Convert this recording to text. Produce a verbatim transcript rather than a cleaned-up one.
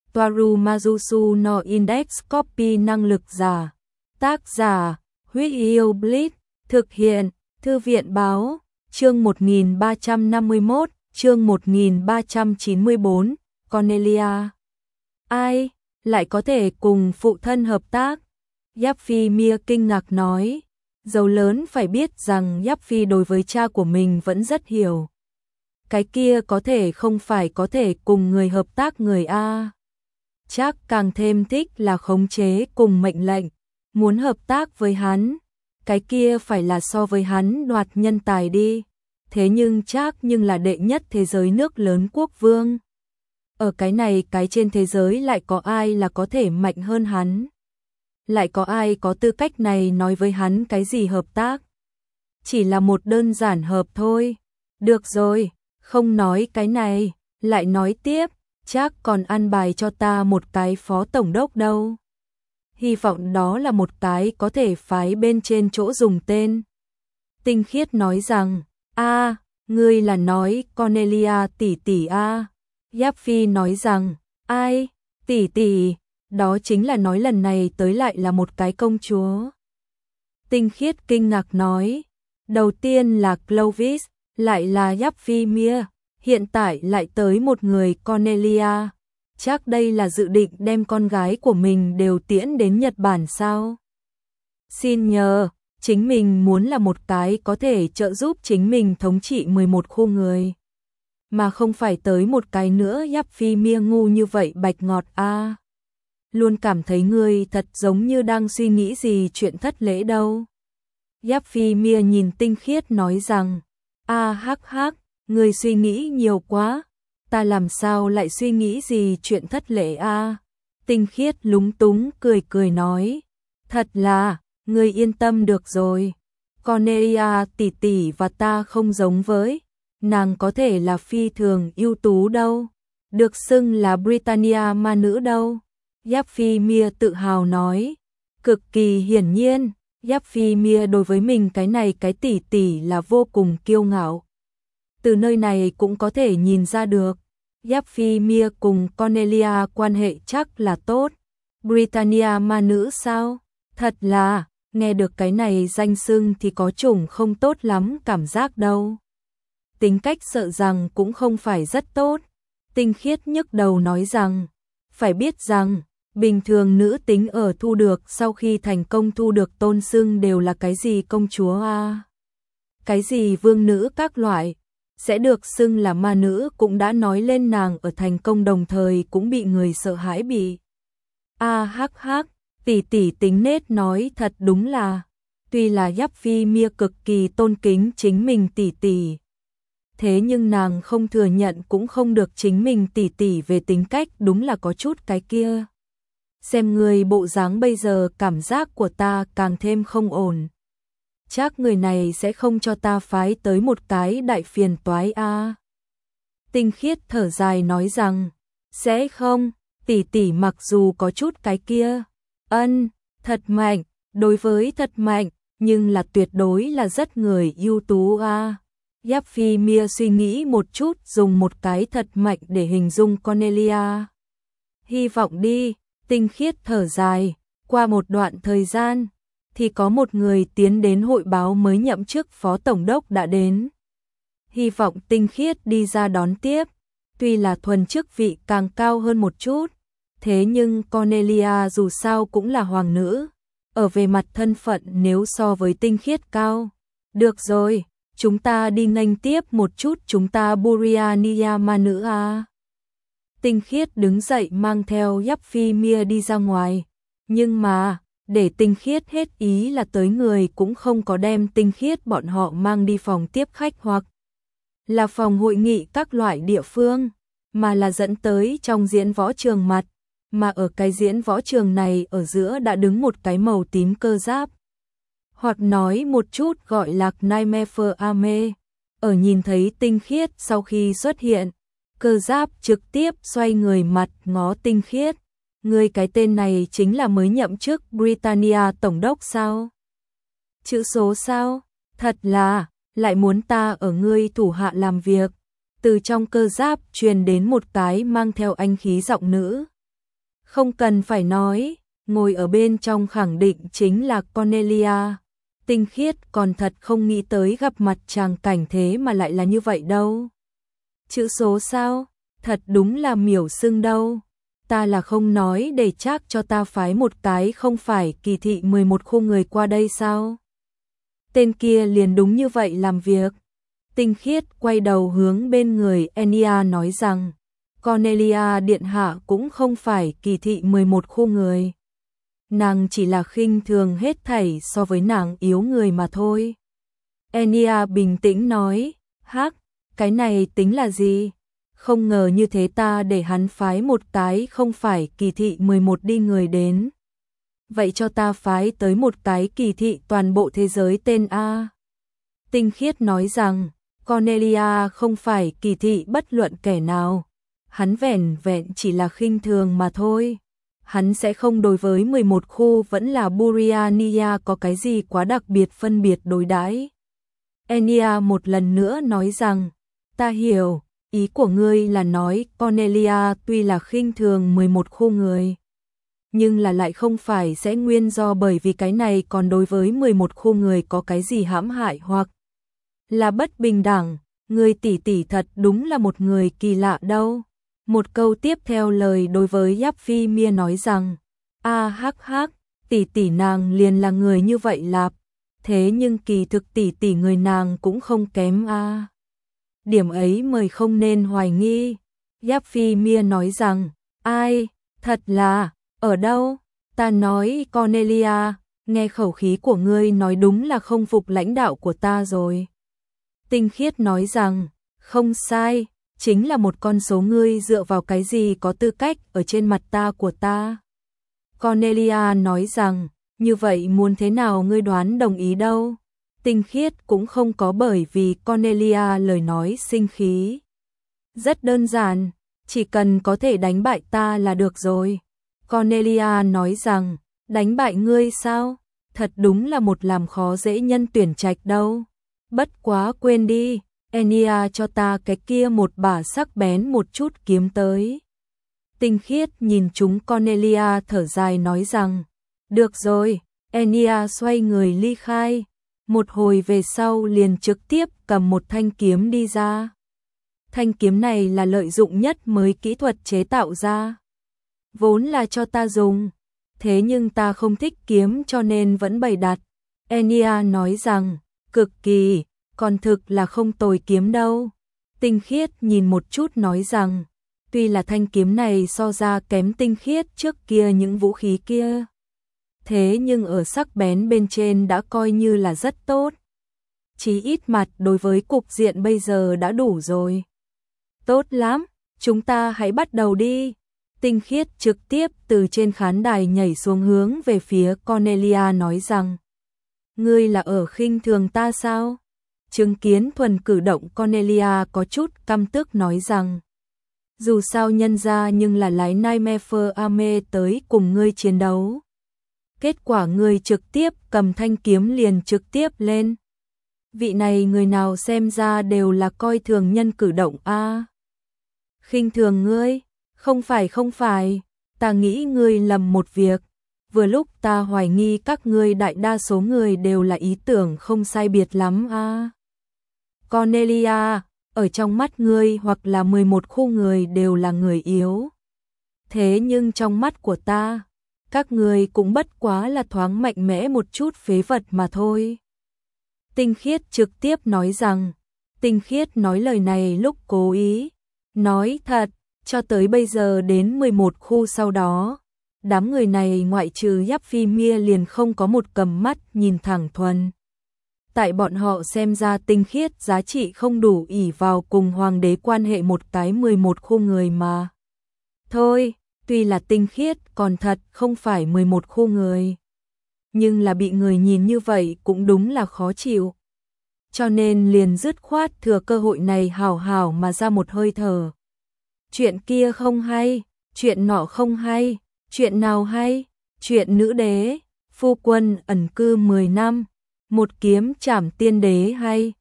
Toaru Majusu no Index Copy năng lực giả. Tác giả, Huyết Yêu Blitz, thực hiện, Thư viện báo, chương một nghìn ba trăm năm mươi mốt, chương một nghìn ba trăm chín mươi tư, Cornelia. Ai, lại có thể cùng phụ thân hợp tác? Giáp Phi Mia kinh ngạc nói, dâu lớn phải biết rằng Giáp Phi đối với cha của mình vẫn rất hiểu. Cái kia có thể không phải có thể cùng người hợp tác người A. Chắc càng thêm thích là khống chế cùng mệnh lệnh, muốn hợp tác với hắn, cái kia phải là so với hắn đoạt nhân tài đi. Thế nhưng chắc nhưng là đệ nhất thế giới nước lớn quốc vương. Ở cái này cái trên thế giới lại có ai là có thể mạnh hơn hắn? Lại có ai có tư cách này nói với hắn cái gì hợp tác? Chỉ là một đơn giản hợp thôi. Được rồi, không nói cái này, lại nói tiếp, chắc còn ăn bài cho ta một cái phó tổng đốc đâu. Hy vọng đó là một cái có thể phái bên trên chỗ dùng tên. Tinh Khiết nói rằng, a, ngươi là nói Cornelia tỷ tỷ a. Giáp Phi nói rằng, ai, tỷ tỷ, đó chính là nói lần này tới lại là một cái công chúa. Tinh Khiết kinh ngạc nói, đầu tiên là Clovis, lại là Giáp Phi Mia, hiện tại lại tới một người Cornelia. Chắc đây là dự định đem con gái của mình đều tiễn đến Nhật Bản sao? Xin nhờ, chính mình muốn là một cái có thể trợ giúp chính mình thống trị mười một khu người. Mà không phải tới một cái nữa. Giáp Phi Mia ngu như vậy bạch ngọt a. Luôn cảm thấy ngươi thật giống như đang suy nghĩ gì chuyện thất lễ đâu. Giáp Phi Mia nhìn Tinh Khiết nói rằng, a hắc hắc, ngươi suy nghĩ nhiều quá. Ta làm sao lại suy nghĩ gì chuyện thất lễ a? Tinh Khiết lúng túng cười cười nói, thật là, ngươi yên tâm được rồi. Cornelia tỷ tỷ và ta không giống với, nàng có thể là phi thường ưu tú đâu, được xưng là Britannia ma nữ đâu. Giáp Phi Mia tự hào nói, cực kỳ hiển nhiên, Giáp Phi Mia đối với mình cái này cái tỷ tỷ là vô cùng kiêu ngạo. Từ nơi này cũng có thể nhìn ra được, Giáp Phi Mia cùng Cornelia quan hệ chắc là tốt. Britannia ma nữ sao? Thật là, nghe được cái này danh xưng thì có chủng không tốt lắm cảm giác đâu. Tính cách sợ rằng cũng không phải rất tốt. Tinh Khiết nhức đầu nói rằng, phải biết rằng, bình thường nữ tính ở thu được sau khi thành công thu được tôn xưng đều là cái gì công chúa a, cái gì vương nữ các loại, sẽ được xưng là ma nữ cũng đã nói lên nàng ở thành công đồng thời cũng bị người sợ hãi bị. A hắc hắc, tỷ tỷ tính nết nói thật đúng là, tuy là Giáp Phi Mia cực kỳ tôn kính chính mình tỷ tỷ, thế nhưng nàng không thừa nhận cũng không được chính mình tỷ tỷ về tính cách đúng là có chút cái kia. Xem người bộ dáng bây giờ cảm giác của ta càng thêm không ổn. Chắc người này sẽ không cho ta phái tới một cái đại phiền toái a. Tinh Khiết thở dài nói rằng, sẽ không, tỷ tỷ mặc dù có chút cái kia, ân, thật mạnh, đối với thật mạnh, nhưng là tuyệt đối là rất người ưu tú a. Giáp Phi Mia suy nghĩ một chút dùng một cái thật mạnh để hình dung Cornelia. Hy vọng đi, Tinh Khiết thở dài, qua một đoạn thời gian, thì có một người tiến đến hội báo mới nhậm chức phó tổng đốc đã đến. Hy vọng Tinh Khiết đi ra đón tiếp, tuy là thuần chức vị càng cao hơn một chút, thế nhưng Cornelia dù sao cũng là hoàng nữ, ở về mặt thân phận nếu so với Tinh Khiết cao. Được rồi, chúng ta đi nghênh tiếp một chút chúng ta Britannia ma nữ a. Tinh Khiết đứng dậy mang theo Giáp Phi Mia đi ra ngoài, nhưng mà, để Tinh Khiết hết ý là tới người cũng không có đem Tinh Khiết bọn họ mang đi phòng tiếp khách hoặc là phòng hội nghị các loại địa phương, mà là dẫn tới trong diễn võ trường mặt, mà ở cái diễn võ trường này ở giữa đã đứng một cái màu tím cơ giáp. Hoặc nói một chút gọi là Nightmare Army, ở nhìn thấy Tinh Khiết sau khi xuất hiện, cơ giáp trực tiếp xoay người mặt ngó Tinh Khiết. Ngươi cái tên này chính là mới nhậm chức Britannia tổng đốc sao? Chữ số sao? Thật là, lại muốn ta ở ngươi thủ hạ làm việc. Từ trong cơ giáp truyền đến một cái mang theo anh khí giọng nữ. Không cần phải nói, ngồi ở bên trong khẳng định chính là Cornelia. Tinh Khiết còn thật không nghĩ tới gặp mặt chàng cảnh thế mà lại là như vậy đâu. Chữ số sao? Thật đúng là miểu sưng đâu. Ta là không nói để chắc cho ta phái một cái không phải kỳ thị mười một khu người qua đây sao? Tên kia liền đúng như vậy làm việc. Tinh Khiết quay đầu hướng bên người Enya nói rằng, Cornelia điện hạ cũng không phải kỳ thị mười một khu người. Nàng chỉ là khinh thường hết thảy so với nàng yếu người mà thôi. Enya bình tĩnh nói, hắc, cái này tính là gì? Không ngờ như thế ta để hắn phái một cái không phải kỳ thị mười một đi người đến. Vậy cho ta phái tới một cái kỳ thị toàn bộ thế giới tên A. Tinh Khiết nói rằng, Cornelia không phải kỳ thị bất luận kẻ nào. Hắn vẻn vẹn chỉ là khinh thường mà thôi. Hắn sẽ không đối với mười một khu vẫn là Buriania có cái gì quá đặc biệt phân biệt đối đãi. Enya một lần nữa nói rằng, ta hiểu, ý của ngươi là nói Cornelia tuy là khinh thường mười một khu người, nhưng là lại không phải sẽ nguyên do bởi vì cái này còn đối với mười một khu người có cái gì hãm hại hoặc là bất bình đẳng. Ngươi tỷ tỷ thật đúng là một người kỳ lạ đâu. Một câu tiếp theo lời đối với Yáp Phi Mia nói rằng, a hắc hắc, tỷ tỷ nàng liền là người như vậy lạp, thế nhưng kỳ thực tỷ tỷ người nàng cũng không kém a. Điểm ấy mời không nên hoài nghi. Yáp Phi Mia nói rằng, ai, thật là, ở đâu? Ta nói Cornelia, nghe khẩu khí của ngươi nói đúng là không phục lãnh đạo của ta rồi. Tinh Khiết nói rằng, không sai. Chính là một con số, ngươi dựa vào cái gì có tư cách ở trên mặt ta của ta. Cornelia nói rằng, như vậy muốn thế nào ngươi đoán đồng ý đâu. Tinh Khiết cũng không có bởi vì Cornelia lời nói sinh khí. Rất đơn giản, chỉ cần có thể đánh bại ta là được rồi. Cornelia nói rằng, đánh bại ngươi sao? Thật đúng là một làm khó dễ nhân tuyển trạch đâu. Bất quá quên đi. Enya cho ta cái kia một bả sắc bén một chút kiếm tới. Tinh Khiết nhìn chúng Cornelia thở dài nói rằng, được rồi. Enya xoay người ly khai. Một hồi về sau liền trực tiếp cầm một thanh kiếm đi ra. Thanh kiếm này là lợi dụng nhất mới kỹ thuật chế tạo ra. Vốn là cho ta dùng, thế nhưng ta không thích kiếm cho nên vẫn bày đặt. Enya nói rằng, cực kỳ, còn thực là không tồi kiếm đâu. Tinh Khiết nhìn một chút nói rằng, tuy là thanh kiếm này so ra kém Tinh Khiết trước kia những vũ khí kia, thế nhưng ở sắc bén bên trên đã coi như là rất tốt. Chí ít mặt đối với cục diện bây giờ đã đủ rồi. Tốt lắm, chúng ta hãy bắt đầu đi. Tinh Khiết trực tiếp từ trên khán đài nhảy xuống hướng về phía Cornelia nói rằng, ngươi là ở khinh thường ta sao? Chứng kiến thuần cử động Cornelia có chút căm tức nói rằng, dù sao nhân ra nhưng là lái Nightmare Army tới cùng ngươi chiến đấu. Kết quả ngươi trực tiếp cầm thanh kiếm liền trực tiếp lên. Vị này người nào xem ra đều là coi thường nhân cử động a. À, khinh thường ngươi? Không phải không phải, ta nghĩ ngươi lầm một việc. Vừa lúc ta hoài nghi các ngươi đại đa số người đều là ý tưởng không sai biệt lắm a. À, Cornelia, ở trong mắt ngươi hoặc là mười một khu người đều là người yếu. Thế nhưng trong mắt của ta, các ngươi cũng bất quá là thoáng mạnh mẽ một chút phế vật mà thôi. Tinh Khiết trực tiếp nói rằng, Tinh Khiết nói lời này lúc cố ý. Nói thật, cho tới bây giờ đến mười một khu sau đó, đám người này ngoại trừ Yáp Phi Mia liền không có một cầm mắt nhìn thẳng thuần. Tại bọn họ xem ra Tinh Khiết giá trị không đủ ỷ vào cùng hoàng đế quan hệ một cái mười một khu người mà. Thôi, tuy là Tinh Khiết còn thật không phải mười một khu người, nhưng là bị người nhìn như vậy cũng đúng là khó chịu. Cho nên liền dứt khoát thừa cơ hội này hào hào mà ra một hơi thở. Chuyện kia không hay, chuyện nọ không hay, chuyện nào hay, chuyện nữ đế, phu quân ẩn cư mười năm, một kiếm trảm tiên đế hay,